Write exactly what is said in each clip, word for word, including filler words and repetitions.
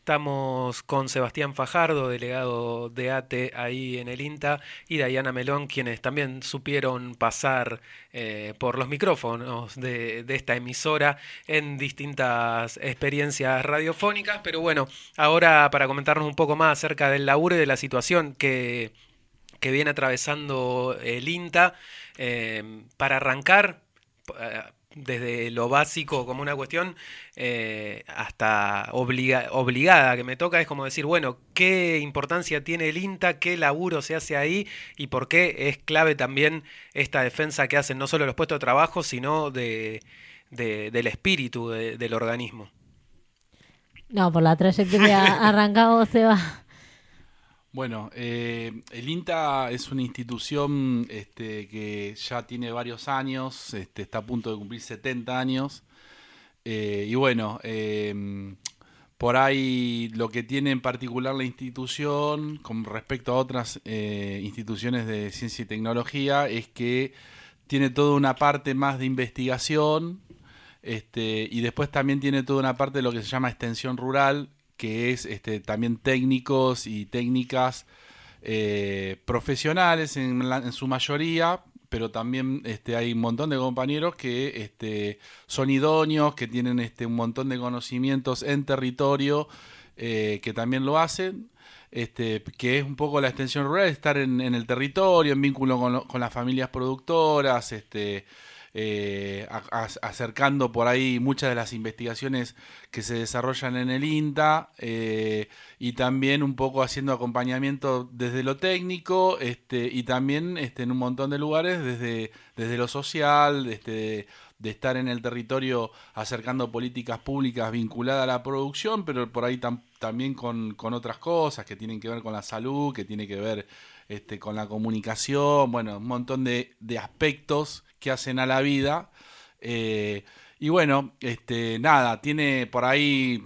Estamos con Sebastián Fajardo, delegado de ATE ahí en el INTA, y Dayana Melón, quienes también supieron pasar eh, por los micrófonos de, de esta emisora en distintas experiencias radiofónicas. Pero bueno, ahora para comentarnos un poco más acerca del laburo y de la situación que, que viene atravesando el INTA, eh, para arrancar, eh, desde lo básico como una cuestión, eh, hasta obliga- obligada que me toca, es como decir, bueno, ¿qué importancia tiene el INTA? ¿Qué laburo se hace ahí? ¿Y por qué es clave también esta defensa que hacen no solo los puestos de trabajo, sino de, de- del espíritu de- del organismo? No, por la trayectoria arrancamos, Seba. Bueno, eh, el INTA es una institución este, que ya tiene varios años, este, está a punto de cumplir setenta años. Eh, y bueno, eh, por ahí lo que tiene en particular la institución con respecto a otras eh, instituciones de ciencia y tecnología es que tiene toda una parte más de investigación, este, y después también tiene toda una parte de lo que se llama extensión rural, que es este, también técnicos y técnicas eh, profesionales en, la- en su mayoría, pero también este, hay un montón de compañeros que este, son idóneos, que tienen este, un montón de conocimientos en territorio, eh, que también lo hacen. Este, que es un poco la extensión rural, estar en, en el territorio, en vínculo con, lo- con las familias productoras, este, eh, a- a- acercando por ahí muchas de las investigaciones que se desarrollan en el INTA, eh, y también un poco haciendo acompañamiento desde lo técnico, este, y también este, en un montón de lugares desde, desde lo social, este, de estar en el territorio acercando políticas públicas vinculadas a la producción, pero por ahí tam- también con, con otras cosas que tienen que ver con la salud, que tiene que ver este, con la comunicación, bueno, un montón de, de aspectos que hacen a la vida. Eh, y bueno, este, nada, tiene por ahí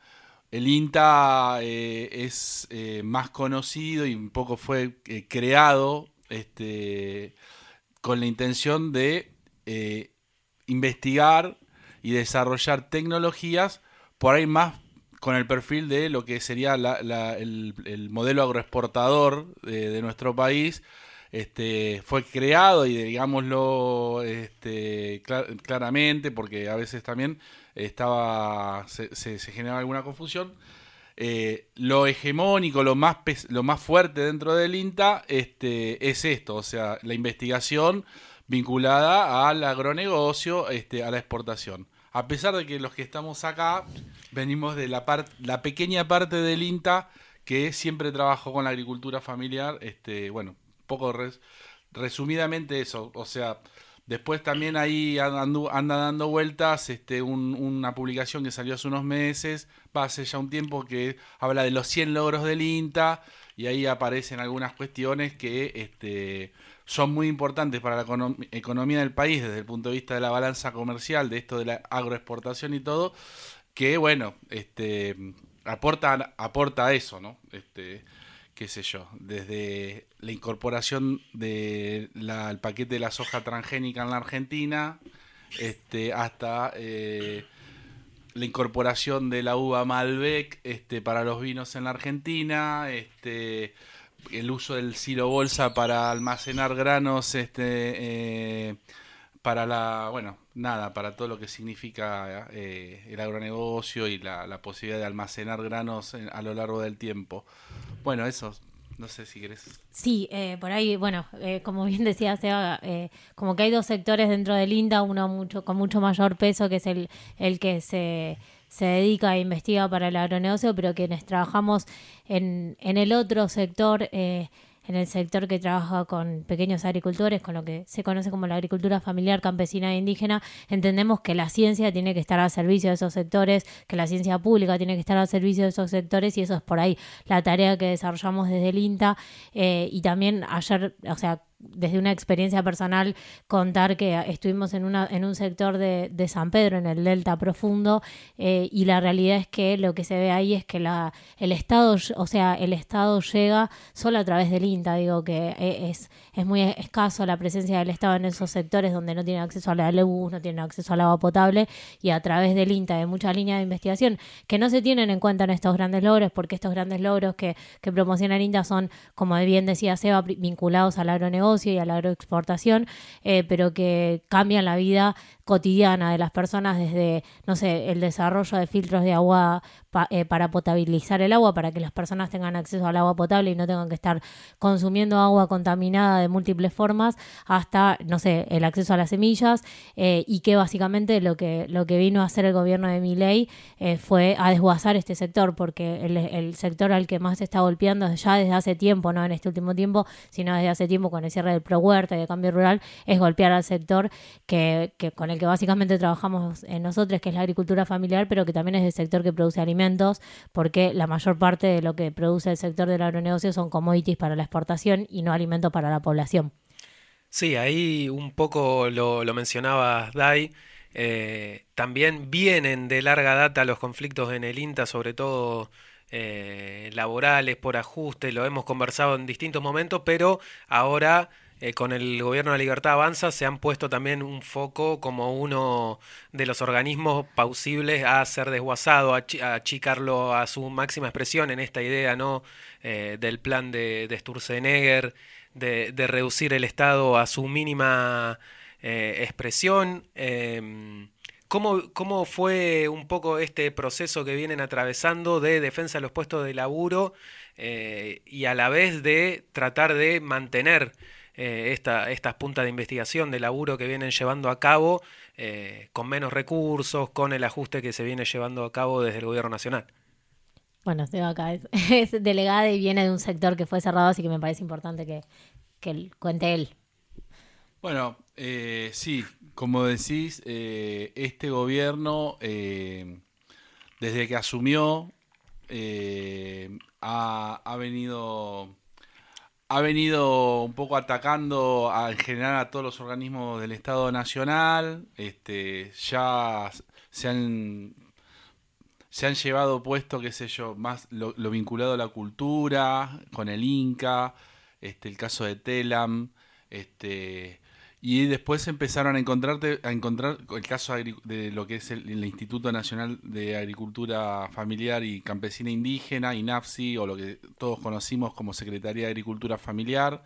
el INTA eh, es eh, más conocido y un poco fue eh, creado este, con la intención de eh, investigar y desarrollar tecnologías por ahí más con el perfil de lo que sería la- la- el, el modelo agroexportador de, de nuestro país. Este, fue creado y digámoslo este, cla- claramente, porque a veces también estaba se, se- se generaba alguna confusión. Eh, lo hegemónico, lo más, pes- lo más fuerte dentro del INTA este, es esto, o sea, la investigación vinculada al agronegocio, este, a la exportación. A pesar de que los que estamos acá venimos de la, par- la pequeña parte del INTA que siempre trabajó con la agricultura familiar, este, bueno, poco res- resumidamente eso, o sea, después también ahí andu- anda dando vueltas este, un- una publicación que salió hace unos meses, va hace ya un tiempo, que habla de los cien logros del INTA, y ahí aparecen algunas cuestiones que este, son muy importantes para la econom- economía del país desde el punto de vista de la balanza comercial, de esto de la agroexportación y todo, que bueno, este, aporta, aporta eso, ¿no? Este, qué sé yo, desde la incorporación del paquete de la soja transgénica en la Argentina, este, hasta eh, la incorporación de la uva Malbec este, para los vinos en la Argentina, este, el uso del silo bolsa para almacenar granos, este, eh, para la, bueno, nada, para todo lo que significa eh, el agronegocio y la, la posibilidad de almacenar granos en- a lo largo del tiempo. Bueno, eso, no sé si querés. Sí, eh, por ahí, bueno, eh, como bien decía Seba, eh, como que hay dos sectores dentro del INTA, uno mucho con mucho mayor peso, que es el, el que se, se dedica e investiga para el agronegocio, pero quienes trabajamos en, en el otro sector, eh, en el sector que trabaja con pequeños agricultores, con lo que se conoce como la agricultura familiar, campesina e indígena, entendemos que la ciencia tiene que estar al servicio de esos sectores, que la ciencia pública tiene que estar al servicio de esos sectores, y eso es por ahí la tarea que desarrollamos desde el INTA. Eh, y también ayer, o sea, desde una experiencia personal contar que estuvimos en una en un sector de, de San Pedro, en el Delta Profundo, eh, y la realidad es que lo que se ve ahí es que la el Estado, o sea, el Estado llega solo a través del INTA. Digo que es, es muy escaso la presencia del Estado en esos sectores donde no tienen acceso a la luz, no tienen acceso al agua potable, y a través del INTA, de muchas líneas de investigación que no se tienen en cuenta en estos grandes logros, porque estos grandes logros que, que promociona el INTA son, como bien decía Seba, vinculados al agronegocio y a la agroexportación, eh, pero que cambian la vida cotidiana de las personas, desde, no sé, el desarrollo de filtros de agua pa, eh, para potabilizar el agua, para que las personas tengan acceso al agua potable y no tengan que estar consumiendo agua contaminada de múltiples formas, hasta, no sé, el acceso a las semillas, eh, y que básicamente lo que, lo que vino a hacer el gobierno de Milei eh, fue a desguazar este sector, porque el, el sector al que más se está golpeando ya desde hace tiempo, no en este último tiempo, sino desde hace tiempo con el cierre del Pro Huerta y de Cambio Rural, es golpear al sector que, que con el que básicamente trabajamos en nosotros, que es la agricultura familiar, pero que también es el sector que produce alimentos, porque la mayor parte de lo que produce el sector del agronegocio son commodities para la exportación y no alimentos para la población. Sí, ahí un poco lo, lo mencionabas, Dai. Eh, también vienen de larga data los conflictos en el INTA, sobre todo eh, laborales, por ajuste, lo hemos conversado en distintos momentos, pero ahora eh, con el gobierno de la Libertad Avanza se han puesto también un foco como uno de los organismos plausibles a ser desguazado, a, chi- a achicarlo a su máxima expresión en esta idea, ¿no? Eh, del plan de, de Sturzenegger, de, de reducir el Estado a su mínima eh, expresión. Em, ¿Cómo, cómo fue un poco este proceso que vienen atravesando de defensa de los puestos de laburo, eh, y a la vez de tratar de mantener eh, esta, estas puntas de investigación de laburo que vienen llevando a cabo, eh, con menos recursos, con el ajuste que se viene llevando a cabo desde el gobierno nacional? Bueno, Seba acá es, es delegada y viene de un sector que fue cerrado, así que me parece importante que, que él- cuente él. Bueno, eh, sí, como decís, eh, este gobierno, eh, desde que asumió, eh, ha, ha venido, ha venido un poco atacando a- en general a todos los organismos del Estado Nacional. Este, ya se han, se han llevado puesto, qué sé yo, más lo, lo vinculado a la cultura, con el Inca, este, el caso de Telam, este, y después empezaron a encontrarte, a encontrar el caso agri- de lo que es el, el Instituto Nacional de Agricultura Familiar y Campesina Indígena, INAFSI, o lo que todos conocimos como Secretaría de Agricultura Familiar.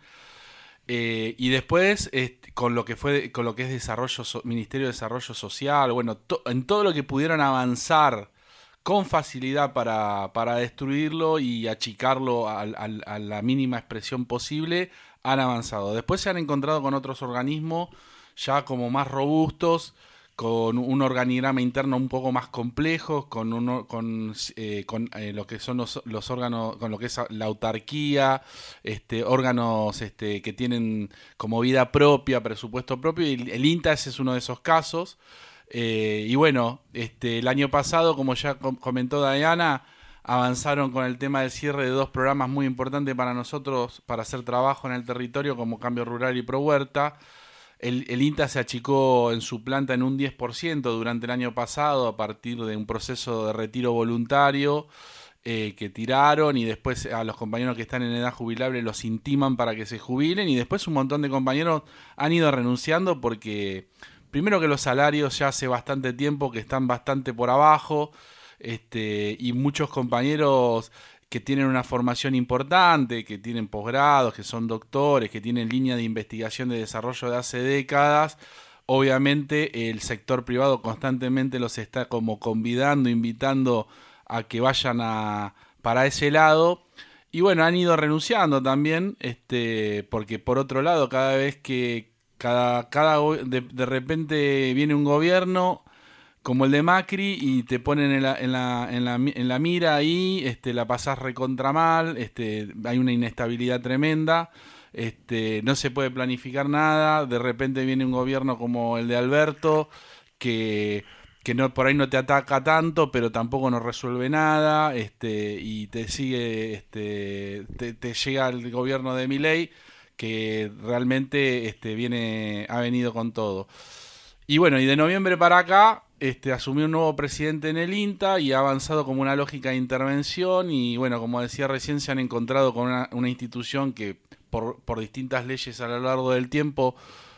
Eh, y después, este, con lo que fue, con lo que es desarrollo, so- Ministerio de Desarrollo Social, bueno, to- en todo lo que pudieron avanzar con facilidad para, para destruirlo y achicarlo al- al- a la mínima expresión posible, han avanzado. Después se han encontrado con otros organismos ya como más robustos, con un organigrama interno un poco más complejo, con uno, con, eh, con eh, lo que son los, los órganos, con lo que es la autarquía, este, órganos este, que tienen como vida propia, presupuesto propio, y el INTA ese es uno de esos casos. Eh, y bueno, este, el año pasado, como ya com- comentó Diana, avanzaron con el tema del cierre de dos programas muy importantes para nosotros para hacer trabajo en el territorio, como Cambio Rural y Pro Huerta. El, el INTA se achicó en su planta en un diez por ciento durante el año pasado a partir de un proceso de retiro voluntario, eh, que tiraron, y después a los compañeros que están en edad jubilable los intiman para que se jubilen, y después un montón de compañeros han ido renunciando porque primero que los salarios ya hace bastante tiempo que están bastante por abajo, este, y muchos compañeros que tienen una formación importante, que tienen posgrados, que son doctores, que tienen línea de investigación de desarrollo de hace décadas. Obviamente el sector privado constantemente los está como convidando, invitando a que vayan a, para ese lado. Y bueno, han ido renunciando también, este, porque por otro lado, cada vez que cada, cada go- de, de repente viene un gobierno como el de Macri y te ponen en la, en la, en la, mi- en la mira ahí, este, la pasás recontra mal, este, hay una inestabilidad tremenda, este, no se puede planificar nada, de repente viene un gobierno como el de Alberto, que, que no, por ahí no te ataca tanto, pero tampoco no resuelve nada, este, y te sigue, este, te, te llega el gobierno de Milei, que realmente este, viene, ha venido con todo. Y bueno, y de noviembre para acá este, asumió un nuevo presidente en el INTA y ha avanzado como una lógica de intervención y bueno, como decía recién, se han encontrado con una, una institución que por, por distintas leyes a lo largo del tiempo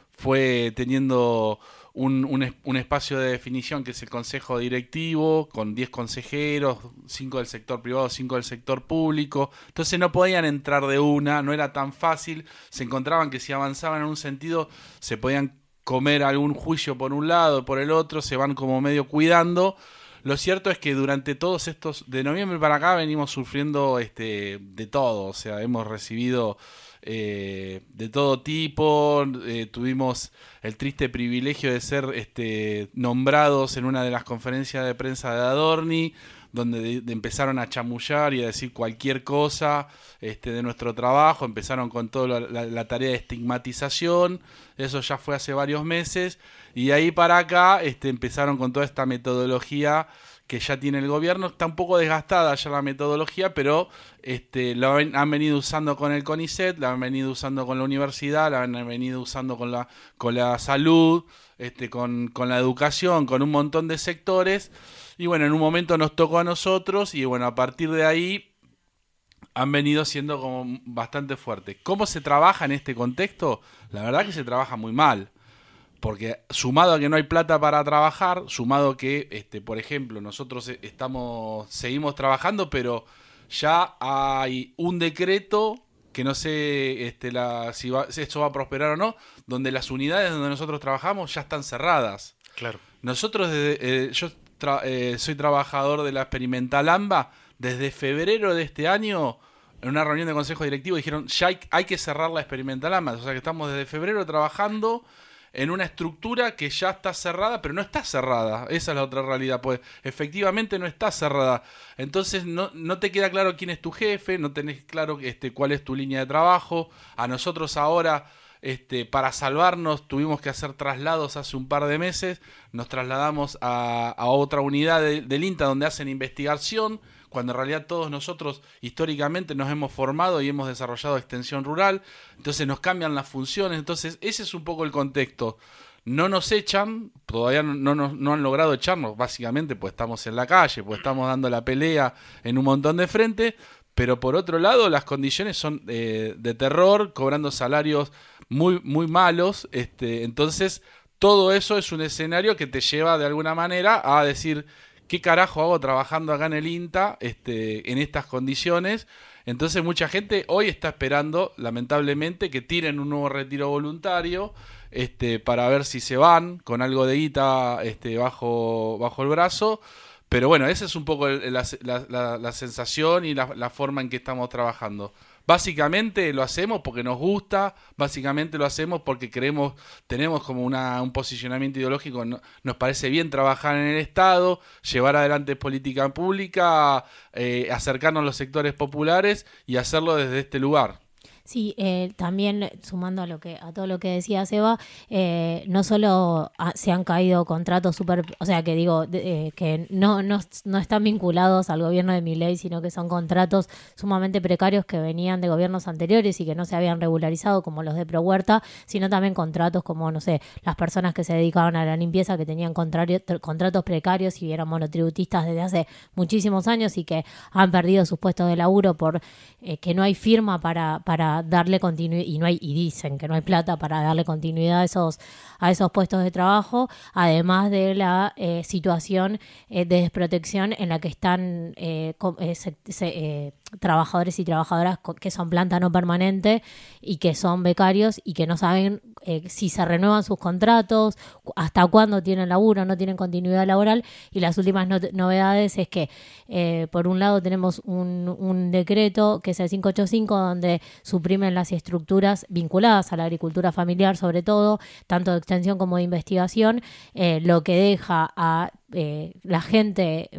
fue teniendo un, un, un espacio de definición que es el Consejo Directivo, con diez consejeros, cinco del sector privado, cinco del sector público. Entonces no podían entrar de una, no era tan fácil. Se encontraban que si avanzaban en un sentido, se podían comer algún juicio por un lado, por el otro, se van como medio cuidando. Lo cierto es que durante todos estos, de noviembre para acá, venimos sufriendo este, de todo. O sea, hemos recibido Eh, de todo tipo, eh, tuvimos el triste privilegio de ser este, nombrados en una de las conferencias de prensa de Adorni, donde de, de empezaron a chamullar y a decir cualquier cosa este, de nuestro trabajo, empezaron con toda la, la, la tarea de estigmatización, eso ya fue hace varios meses, y de ahí para acá este, empezaron con toda esta metodología que ya tiene el gobierno. Está un poco desgastada ya la metodología, pero este, lo han, han venido usando con el CONICET, la han venido usando con la universidad, la han venido usando con la, con la salud, este, con, con la educación, con un montón de sectores. Y bueno, en un momento nos tocó a nosotros y bueno, a partir de ahí han venido siendo como bastante fuertes. ¿Cómo se trabaja en este contexto? La verdad que se trabaja muy mal. Porque sumado a que no hay plata para trabajar, sumado a que, este, por ejemplo, nosotros estamos seguimos trabajando, pero ya hay un decreto que no sé este, la, si, va, si esto va a prosperar o no, donde las unidades donde nosotros trabajamos ya están cerradas. Claro. Nosotros, desde, eh, yo tra eh, soy trabajador de la Experimental AMBA, desde febrero de este año, en una reunión de consejo directivo, dijeron ya hay, hay que cerrar la Experimental AMBA. O sea que estamos desde febrero trabajando en una estructura que ya está cerrada, pero no está cerrada. Esa es la otra realidad, pues efectivamente no está cerrada. Entonces no, no te queda claro quién es tu jefe, no tenés claro este, cuál es tu línea de trabajo. A nosotros ahora, este, para salvarnos, tuvimos que hacer traslados hace un par de meses. Nos trasladamos a, a otra unidad de, del INTA donde hacen investigación, cuando en realidad todos nosotros históricamente nos hemos formado y hemos desarrollado extensión rural, entonces nos cambian las funciones, entonces ese es un poco el contexto. No nos echan, todavía no, no, no han logrado echarnos, básicamente pues estamos en la calle, pues estamos dando la pelea en un montón de frentes, pero por otro lado las condiciones son eh, de terror, cobrando salarios muy, muy malos, este, entonces todo eso es un escenario que te lleva de alguna manera a decir, ¿qué carajo hago trabajando acá en el INTA este, en estas condiciones? Entonces mucha gente hoy está esperando, lamentablemente, que tiren un nuevo retiro voluntario este, para ver si se van con algo de guita este, bajo, bajo el brazo. Pero bueno, esa es un poco el, la, la, la, la sensación y la, la forma en que estamos trabajando. Básicamente lo hacemos porque nos gusta, básicamente lo hacemos porque creemos, tenemos como una, un posicionamiento ideológico, no, nos parece bien trabajar en el Estado, llevar adelante política pública, eh, acercarnos a los sectores populares y hacerlo desde este lugar. Sí, eh, también sumando a lo que a todo lo que decía Seba, eh, no solo ha, se han caído contratos súper, o sea, que digo, de, eh, que no, no, no están vinculados al gobierno de Milei, sino que son contratos sumamente precarios que venían de gobiernos anteriores y que no se habían regularizado, como los de Pro Huerta, sino también contratos como, no sé, las personas que se dedicaban a la limpieza, que tenían contratos precarios y eran monotributistas desde hace muchísimos años y que han perdido sus puestos de laburo por eh, que no hay firma para, para darle continuidad y no hay y dicen que no hay plata para darle continuidad a esos a esos puestos de trabajo, además de la eh, situación eh, de desprotección en la que están eh, com, eh, se, se, eh, trabajadores y trabajadoras que son planta no permanente y que son becarios y que no saben eh, si se renuevan sus contratos, hasta cuándo tienen laburo, no tienen continuidad laboral. Y las últimas no, novedades es que eh, por un lado tenemos un, un decreto que es el quinientos ochenta y cinco donde suprimen las estructuras vinculadas a la agricultura familiar, sobre todo, tanto de extensión como de investigación, eh, lo que deja a eh, la gente eh,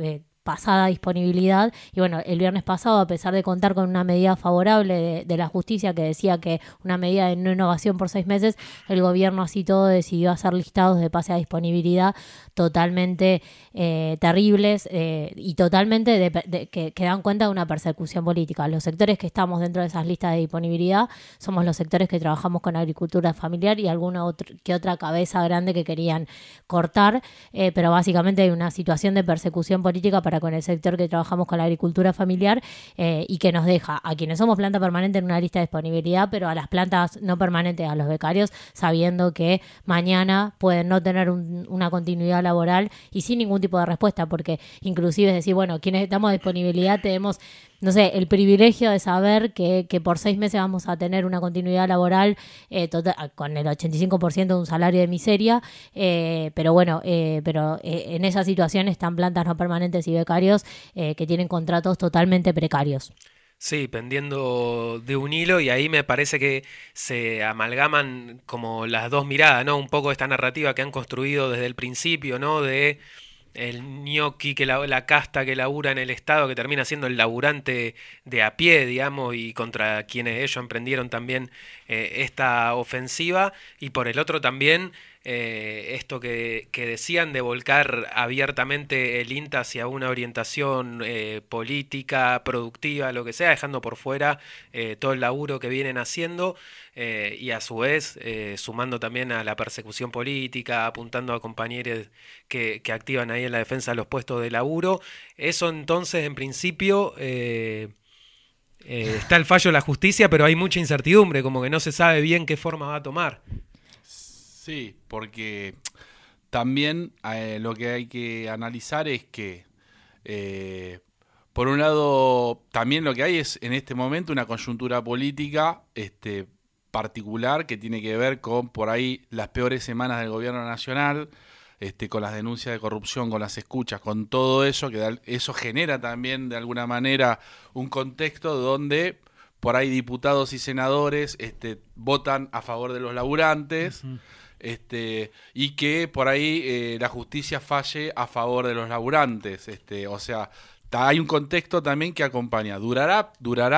pasada disponibilidad. Y bueno, el viernes pasado, a pesar de contar con una medida favorable de, de la justicia que decía que una medida de no innovación por seis meses, el gobierno así todo decidió hacer listados de pase a disponibilidad totalmente eh, terribles eh, y totalmente de, de, que, que dan cuenta de una persecución política. Los sectores que estamos dentro de esas listas de disponibilidad somos los sectores que trabajamos con agricultura familiar y alguna otra, que otra cabeza grande que querían cortar, eh, pero básicamente hay una situación de persecución política para con el sector que trabajamos con la agricultura familiar eh, y que nos deja a quienes somos planta permanente en una lista de disponibilidad, pero a las plantas no permanentes, a los becarios, sabiendo que mañana pueden no tener un, una continuidad laboral y sin ningún tipo de respuesta, porque inclusive es decir, bueno, quienes estamos a disponibilidad tenemos, no sé, el privilegio de saber que, que por seis meses vamos a tener una continuidad laboral eh, total, con el ochenta y cinco por ciento de un salario de miseria, eh, pero bueno, eh, pero eh, en esa situación están plantas no permanentes y becarios eh, que tienen contratos totalmente precarios. Sí, pendiendo de un hilo y ahí me parece que se amalgaman como las dos miradas, ¿no? Un poco esta narrativa que han construido desde el principio, ¿no? De el ñoqui, que la, la casta que labura en el Estado, que termina siendo el laburante de a pie, digamos, y contra quienes ellos emprendieron también eh, esta ofensiva, y por el otro también eh, esto que, que decían de volcar abiertamente el INTA hacia una orientación eh, política, productiva, lo que sea, dejando por fuera eh, todo el laburo que vienen haciendo eh, y a su vez eh, sumando también a la persecución política, apuntando a compañeros que, que activan ahí en la defensa de los puestos de laburo. Eso entonces, en principio... Eh, eh, está el fallo de la justicia, pero hay mucha incertidumbre, como que no se sabe bien qué forma va a tomar. Sí, porque también eh, lo que hay que analizar es que, eh, por un lado, también lo que hay es en este momento una coyuntura política este, particular que tiene que ver con, por ahí, las peores semanas del gobierno nacional, este, con las denuncias de corrupción, con las escuchas, con todo eso, que eso genera también, de alguna manera, un contexto donde por ahí diputados y senadores este, votan a favor de los laburantes. Uh-huh. Este, y que por ahí eh, la justicia falle a favor de los laburantes, este, o sea, hay un contexto también que acompaña. ¿Durará,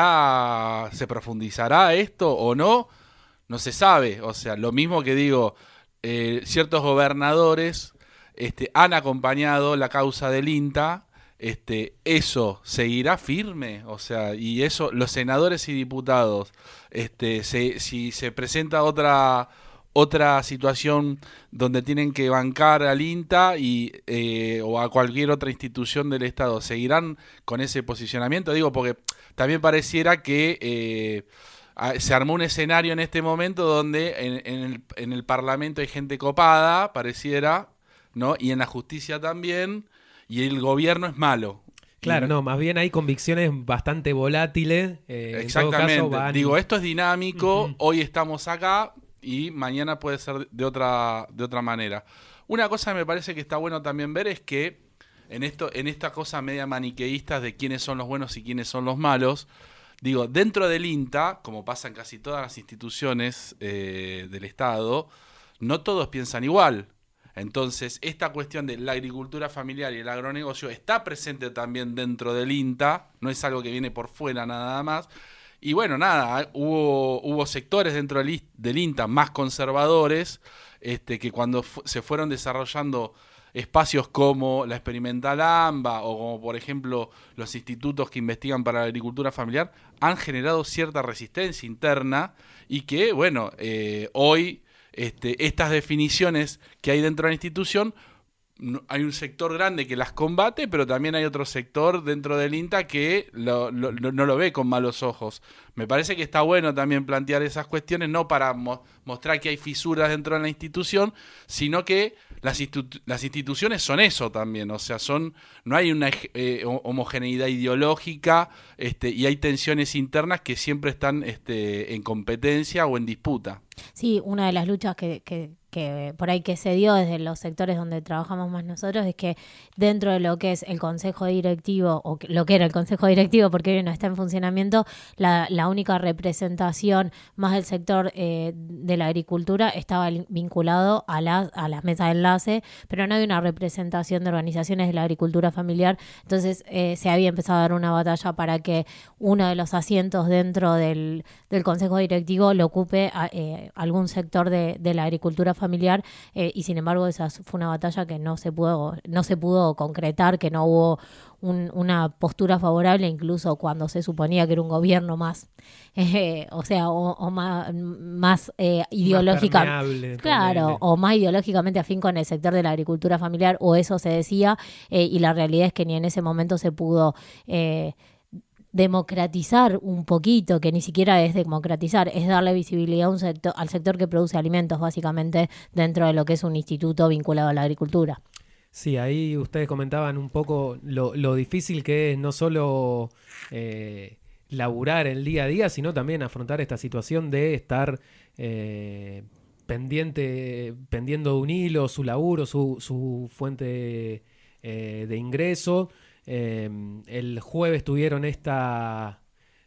durará, se profundizará esto o no? No se sabe, o sea, lo mismo que digo, eh, ciertos gobernadores este, han acompañado la causa del INTA, este, eso seguirá firme, o sea, y eso, los senadores y diputados, este, se, si se presenta otra... otra situación donde tienen que bancar al INTA y, eh, o a cualquier otra institución del Estado, ¿seguirán con ese posicionamiento? Digo, porque también pareciera que eh, se armó un escenario en este momento donde en, en, el, en el Parlamento hay gente copada, pareciera, ¿no? Y en la justicia también, y el gobierno es malo. Claro, y, no, más bien hay convicciones bastante volátiles. Eh, exactamente. En todo caso van... Digo, esto es dinámico, uh-huh. Hoy estamos acá, y mañana puede ser de otra de otra manera. Una cosa que me parece que está bueno también ver es que en esto en esta cosa media maniqueísta de quiénes son los buenos y quiénes son los malos, digo, dentro del INTA, como pasa en casi todas las instituciones eh, del Estado, no todos piensan igual. Entonces, esta cuestión de la agricultura familiar y el agronegocio está presente también dentro del INTA, no es algo que viene por fuera nada más. Y bueno, nada, hubo, hubo sectores dentro del, del INTA más conservadores este, que cuando fu- se fueron desarrollando espacios como la Experimental AMBA o como por ejemplo los institutos que investigan para la agricultura familiar han generado cierta resistencia interna y que, bueno, eh, hoy este, estas definiciones que hay dentro de la institución, no, hay un sector grande que las combate, pero también hay otro sector dentro del INTA que lo, lo, lo, no lo ve con malos ojos. Me parece que está bueno también plantear esas cuestiones, no para mo- mostrar que hay fisuras dentro de la institución, sino que las, institu- las instituciones son eso también, o sea, son no hay una eh, homogeneidad ideológica este, y hay tensiones internas que siempre están este, en competencia o en disputa. Sí, una de las luchas que... que... que que por ahí que se dio desde los sectores donde trabajamos más nosotros, es que dentro de lo que es el consejo directivo, o lo que era el consejo directivo, porque hoy no está en funcionamiento, la, la única representación más del sector eh, de la agricultura estaba vinculado a, la, a las mesas de enlace, pero no había una representación de organizaciones de la agricultura familiar. Entonces eh, se había empezado a dar una batalla para que uno de los asientos dentro del, del consejo directivo lo ocupe a, eh, algún sector de, de la agricultura familiar, eh, y sin embargo esa fue una batalla que no se pudo, no se pudo concretar, que no hubo un, una postura favorable, incluso cuando se suponía que era un gobierno más, eh, o sea, o, o más, más eh, ideológica, más permeable, claro, ponele. o más ideológicamente afín con el sector de la agricultura familiar, o eso se decía, eh, y la realidad es que ni en ese momento se pudo eh, democratizar un poquito, que ni siquiera es democratizar, es darle visibilidad a un sector, al sector que produce alimentos, básicamente, dentro de lo que es un instituto vinculado a la agricultura. Sí, ahí ustedes comentaban un poco lo, lo difícil que es no solo eh, laburar el día a día, sino también afrontar esta situación de estar eh, pendiente, pendiendo de un hilo, su laburo, su, su fuente eh, de ingreso. Eh, el jueves tuvieron esta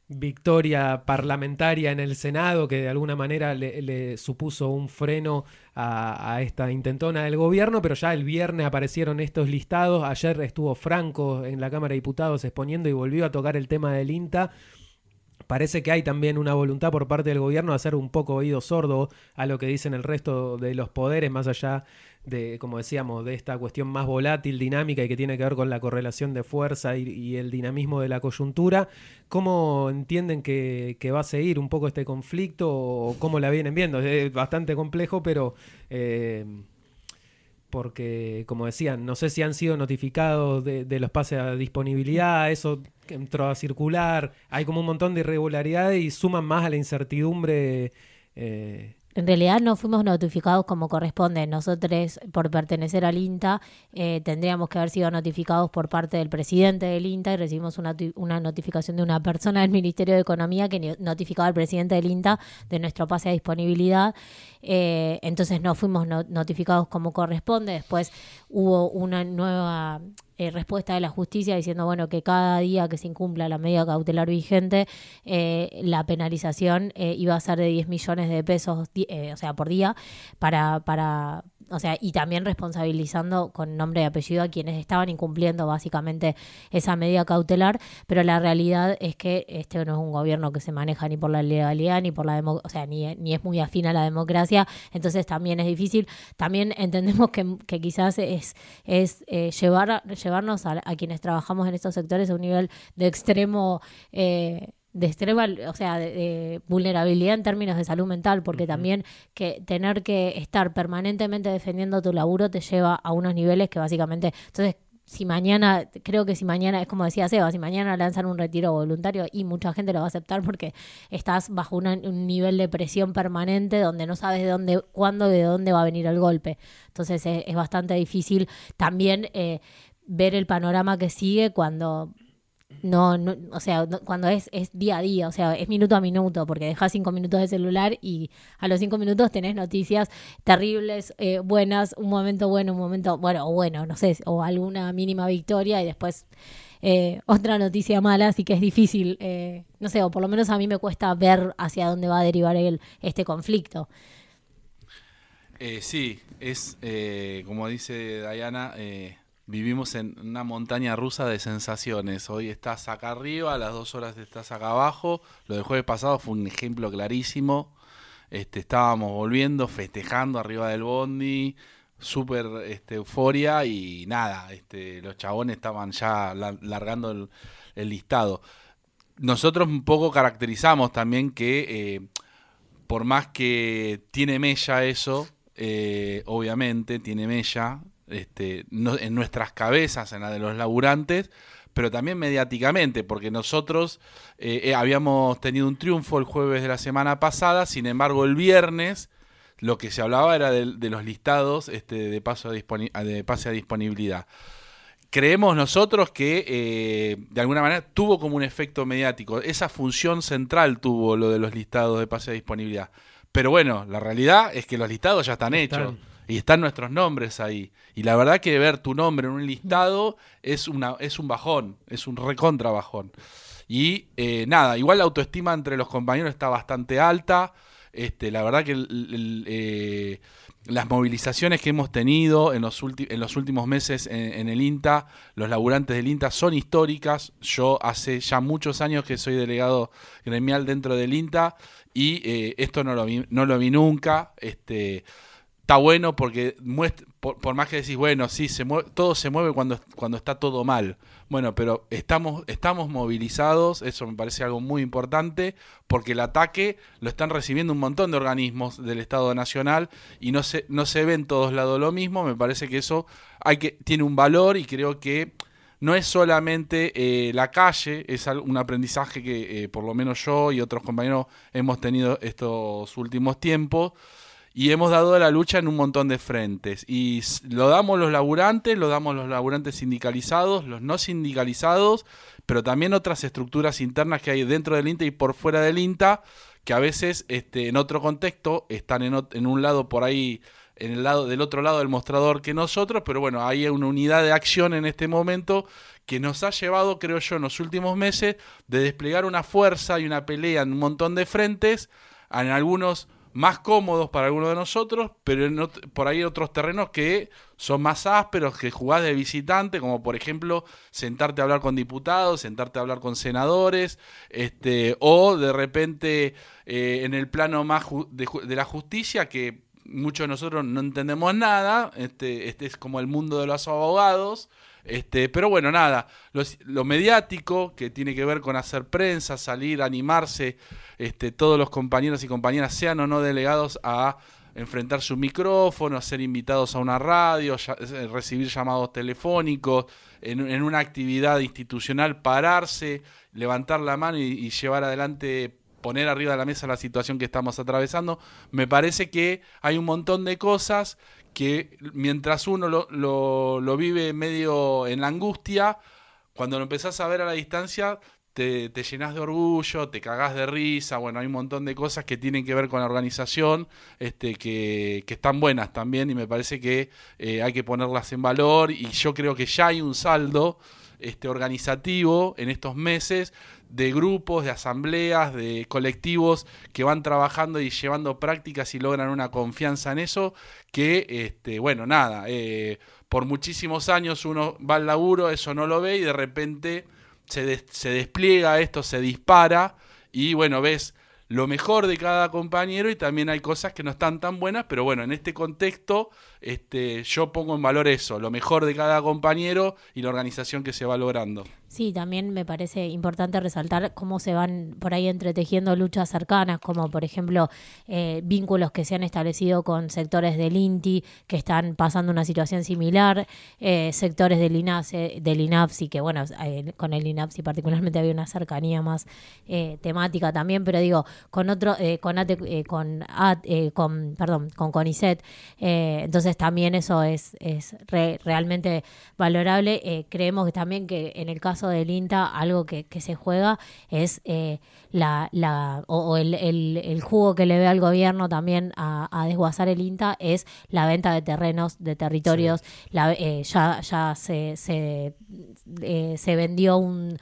victoria parlamentaria en el Senado que de alguna manera le, le supuso un freno a, a esta intentona del gobierno, pero ya el viernes aparecieron estos listados. Ayer estuvo Franco en la Cámara de Diputados exponiendo y volvió a tocar el tema del INTA. Parece que hay también una voluntad por parte del gobierno de hacer un poco oído sordo a lo que dicen el resto de los poderes, más allá de, como decíamos, de esta cuestión más volátil, dinámica y que tiene que ver con la correlación de fuerza y, y el dinamismo de la coyuntura. ¿Cómo entienden que, que va a seguir un poco este conflicto o cómo la vienen viendo? Es bastante complejo, pero... Eh, porque, como decían, no sé si han sido notificados de, de los pases a disponibilidad, eso que entró a circular, hay como un montón de irregularidades y suman más a la incertidumbre. Eh. En realidad no fuimos notificados como corresponde. Nosotros, por pertenecer al INTA, eh, tendríamos que haber sido notificados por parte del presidente del INTA, y recibimos una, una notificación de una persona del Ministerio de Economía que notificaba al presidente del INTA de nuestro pase a disponibilidad. Eh, entonces no fuimos no, notificados como corresponde. Después hubo una nueva eh, respuesta de la justicia diciendo bueno que cada día que se incumpla la medida cautelar vigente, eh, la penalización eh, iba a ser de diez millones de pesos, eh, o sea, por día, para, para, o sea, y también responsabilizando con nombre y apellido a quienes estaban incumpliendo básicamente esa medida cautelar. Pero la realidad es que este no es un gobierno que se maneja ni por la legalidad ni por la demo, o sea, ni, ni es muy afín a la democracia. Entonces también es difícil. También entendemos que, que quizás es, es eh, llevar, llevarnos a, a quienes trabajamos en estos sectores a un nivel de extremo, eh, de extrema, o sea, de, de vulnerabilidad en términos de salud mental, porque uh-huh. también que tener que estar permanentemente defendiendo tu laburo te lleva a unos niveles que básicamente, entonces si mañana, creo que si mañana, es como decía Seba, si mañana lanzan un retiro voluntario, y mucha gente lo va a aceptar porque estás bajo una, un nivel de presión permanente donde no sabes de dónde, cuándo y de dónde va a venir el golpe. Entonces es, es bastante difícil también eh, ver el panorama que sigue cuando... No, no, o sea, no, cuando es, es día a día, o sea, es minuto a minuto, porque dejás cinco minutos de celular y a los cinco minutos tenés noticias terribles, eh, buenas, un momento bueno, un momento, bueno, o bueno, no sé, o alguna mínima victoria y después eh, otra noticia mala, así que es difícil, eh, no sé, o por lo menos a mí me cuesta ver hacia dónde va a derivar el, este conflicto. Eh, sí, es, eh, como dice Diana, eh, vivimos en una montaña rusa de sensaciones. Hoy estás acá arriba, a las dos horas estás acá abajo. Lo del jueves pasado fue un ejemplo clarísimo. Este, estábamos volviendo, festejando arriba del bondi, súper este, euforia y nada, este, los chabones estaban ya la, largando el, el listado. Nosotros un poco caracterizamos también que eh, por más que tiene mella eso, eh, obviamente tiene mella, Este, no, en nuestras cabezas, en la de los laburantes, pero también mediáticamente, porque nosotros eh, eh, habíamos tenido un triunfo el jueves de la semana pasada. Sin embargo, el viernes lo que se hablaba era de, de los listados este, de, paso a disponi- de pase a disponibilidad. Creemos nosotros que eh, de alguna manera tuvo como un efecto mediático, esa función central tuvo lo de los listados de pase a disponibilidad. Pero bueno, la realidad es que los listados ya están hechos. Están. Y están nuestros nombres ahí. Y la verdad que ver tu nombre en un listado es, una, es un bajón, es un recontra bajón. Y eh, nada, igual la autoestima entre los compañeros está bastante alta. Este, la verdad que el, el, eh, las movilizaciones que hemos tenido en los, ulti- en los últimos meses en, en el INTA, los laburantes del INTA son históricas. Yo hace ya muchos años que soy delegado gremial dentro del INTA y eh, esto no lo vi, no lo vi nunca. Este, está bueno porque muestra, por, por más que decís, bueno, sí, se mueve, todo se mueve cuando, cuando está todo mal. Bueno, pero estamos, estamos movilizados, eso me parece algo muy importante, porque el ataque lo están recibiendo un montón de organismos del Estado Nacional y no se, no se ve en todos lados lo mismo. Me parece que eso hay que, tiene un valor y creo que no es solamente eh, la calle, es un aprendizaje que eh, por lo menos yo y otros compañeros hemos tenido estos últimos tiempos. Y hemos dado la lucha en un montón de frentes. Y lo damos los laburantes, lo damos los laburantes sindicalizados, los no sindicalizados, pero también otras estructuras internas que hay dentro del INTA y por fuera del INTA, que a veces este, en otro contexto están en, en un lado por ahí, en el lado del otro lado del mostrador que nosotros, pero bueno, hay una unidad de acción en este momento que nos ha llevado, creo yo, en los últimos meses, de desplegar una fuerza y una pelea en un montón de frentes, en algunos más cómodos para algunos de nosotros, pero en ot- por ahí otros terrenos que son más ásperos, que jugás de visitante, como por ejemplo sentarte a hablar con diputados, sentarte a hablar con senadores, este, o de repente eh, en el plano más ju- de, ju- de la justicia, que muchos de nosotros no entendemos nada, este, este es como el mundo de los abogados. Este, pero bueno, nada, lo, lo mediático que tiene que ver con hacer prensa, salir, animarse, este, todos los compañeros y compañeras, sean o no delegados, a enfrentar su micrófono, a ser invitados a una radio, ya, recibir llamados telefónicos, en, en una actividad institucional, pararse, levantar la mano y, y llevar adelante, poner arriba de la mesa la situación que estamos atravesando. Me parece que hay un montón de cosas que mientras uno lo, lo, lo vive medio en la angustia, cuando lo empezás a ver a la distancia, te, te llenás de orgullo, te cagás de risa. Bueno, hay un montón de cosas que tienen que ver con la organización, este, que, que están buenas también, y me parece que eh, hay que ponerlas en valor, y yo creo que ya hay un saldo este, organizativo en estos meses, de grupos, de asambleas, de colectivos que van trabajando y llevando prácticas y logran una confianza en eso, que, este, bueno, nada, eh, por muchísimos años uno va al laburo, eso no lo ve, y de repente se, des- se despliega esto, se dispara, y bueno, ves lo mejor de cada compañero, y también hay cosas que no están tan buenas, pero bueno, en este contexto este, yo pongo en valor eso, lo mejor de cada compañero y la organización que se va logrando. Sí, también me parece importante resaltar cómo se van por ahí entretejiendo luchas cercanas, como por ejemplo eh, vínculos que se han establecido con sectores del INTI que están pasando una situación similar, eh, sectores del INASE, del INAPSI, que bueno, eh, con el INAPSI particularmente había una cercanía más eh, temática también, pero digo, con otro, eh, con ATE, eh, con, A- eh, con, perdón, con CONICET, eh, entonces también eso es, es re- realmente valorable. Eh, creemos que también que en el caso del INTA algo que, que se juega es eh, la, la o, o el, el, el jugo que le ve al gobierno también a, a desguazar el INTA es la venta de terrenos, de territorios. Sí. La, eh, ya ya se, se, eh, se vendió un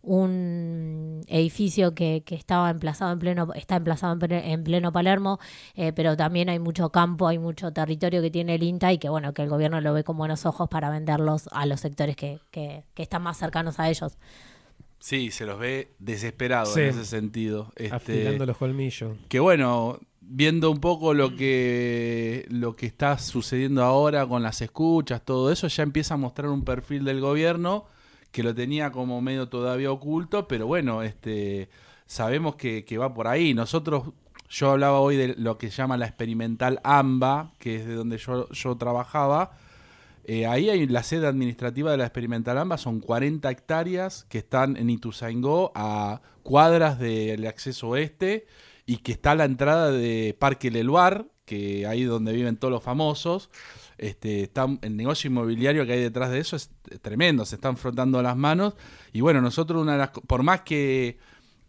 un edificio que, que estaba emplazado en pleno, está emplazado en, pre, en pleno Palermo, eh, pero también hay mucho campo, hay mucho territorio que tiene el INTA, y que bueno, que el gobierno lo ve con buenos ojos para venderlos a los sectores que, que, que están más cercanos a ellos. Sí, se los ve desesperados, sí, en ese sentido. Este, afilando los colmillos. Que bueno, viendo un poco lo que, lo que está sucediendo ahora con las escuchas, todo eso, ya empieza a mostrar un perfil del gobierno que lo tenía como medio todavía oculto, pero bueno, este, sabemos que, que va por ahí. Nosotros, yo hablaba hoy de lo que se llama la experimental AMBA, que es de donde yo, yo trabajaba. Eh, ahí hay la sede administrativa de la experimental AMBA, son cuarenta hectáreas que están en Ituzaingó, a cuadras del acceso oeste, y que está a la entrada de Parque Leluar, que ahí donde viven todos los famosos. Este, está, el negocio inmobiliario que hay detrás de eso es tremendo, se están frotando las manos, y bueno, nosotros una de las, por más que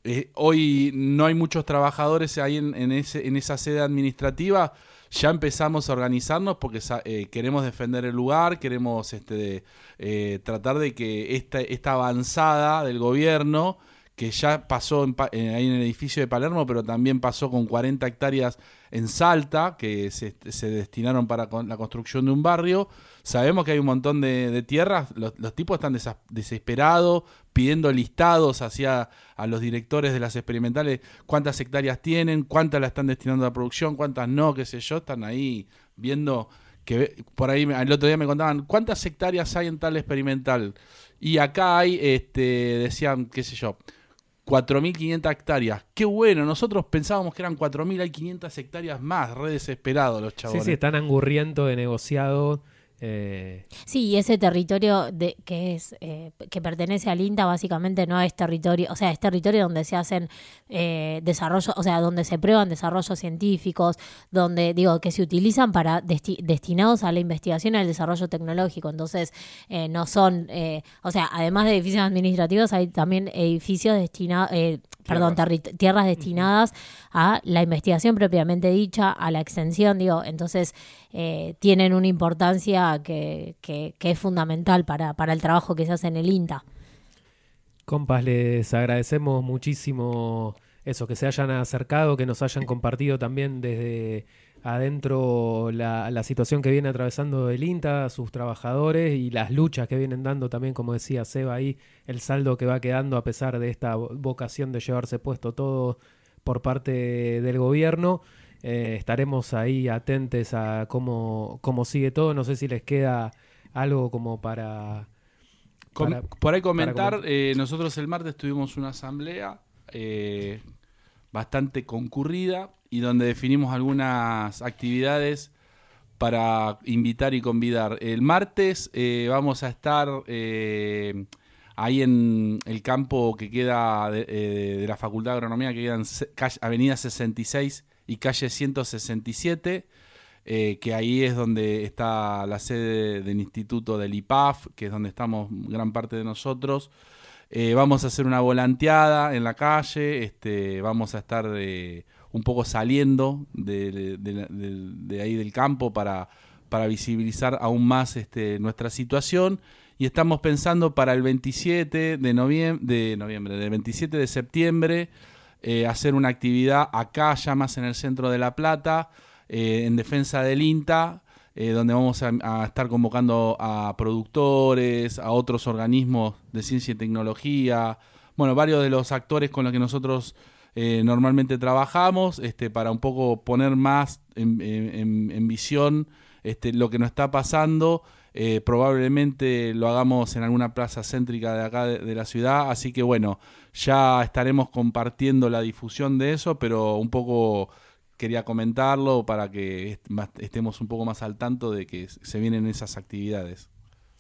eh, hoy no hay muchos trabajadores ahí en, en, ese, en esa sede administrativa. Ya empezamos a organizarnos porque eh, queremos defender el lugar, queremos este, eh, tratar de que esta, esta avanzada del gobierno, que ya pasó en, en, ahí en el edificio de Palermo, pero también pasó con cuarenta hectáreas en Salta, que se, se destinaron para la construcción de un barrio. Sabemos que hay un montón de, de tierras, los, los tipos están desa, desesperados, pidiendo listados hacia a los directores de las experimentales, cuántas hectáreas tienen, cuántas la están destinando a la producción, cuántas no, qué sé yo, están ahí viendo que por ahí el otro día me contaban cuántas hectáreas hay en tal experimental. Y acá hay, este, decían, qué sé yo, cuatro mil quinientas hectáreas. Qué bueno, nosotros pensábamos que eran cuatro mil, hay quinientas hectáreas más, re desesperados los chabones. Sí, sí, están angurrientos de negociado. Eh... Sí, y ese territorio de, que es eh, que pertenece al INTA básicamente no es territorio, o sea, es territorio donde se hacen eh, desarrollos, o sea, donde se prueban desarrollos científicos, donde, digo, que se utilizan para desti- destinados a la investigación y al desarrollo tecnológico. Entonces, eh, no son, eh, o sea, además de edificios administrativos, hay también edificios destinados, eh, perdón, terri- tierras destinadas uh-huh. a la investigación propiamente dicha, a la extensión, digo, entonces eh, tienen una importancia Que, que, que es fundamental para, para el trabajo que se hace en el INTA. Compas, les agradecemos muchísimo eso, que se hayan acercado, que nos hayan compartido también desde adentro la, la situación que viene atravesando el INTA, sus trabajadores y las luchas que vienen dando también, como decía Seba ahí, el saldo que va quedando a pesar de esta vocación de llevarse puesto todo por parte del gobierno. Eh, estaremos ahí atentos a cómo, cómo sigue todo. No sé si les queda algo como para... para por ahí comentar, comentar. Eh, nosotros el martes tuvimos una asamblea eh, bastante concurrida y donde definimos algunas actividades para invitar y convidar. El martes eh, vamos a estar eh, ahí en el campo que queda de, eh, de la Facultad de Agronomía, que queda en calle, Avenida sesenta y seis y calle ciento sesenta y siete, eh, que ahí es donde está la sede del Instituto del I P A F, que es donde estamos gran parte de nosotros. Eh, vamos a hacer una volanteada en la calle, este, vamos a estar eh, un poco saliendo de, de, de, de, de ahí del campo para, para visibilizar aún más este, nuestra situación. Y estamos pensando para el veintisiete de noviembre, de noviembre, del veintisiete de septiembre, Eh, hacer una actividad acá, ya más en el centro de La Plata, eh, en defensa del INTA, eh, donde vamos a, a estar convocando a productores, a otros organismos de ciencia y tecnología, bueno, varios de los actores con los que nosotros eh, normalmente trabajamos, este, para un poco poner más en, en, en visión este, lo que nos está pasando. Eh, probablemente lo hagamos en alguna plaza céntrica de acá de, de la ciudad, así que bueno, ya estaremos compartiendo la difusión de eso, pero un poco quería comentarlo para que est- estemos un poco más al tanto de que se vienen esas actividades.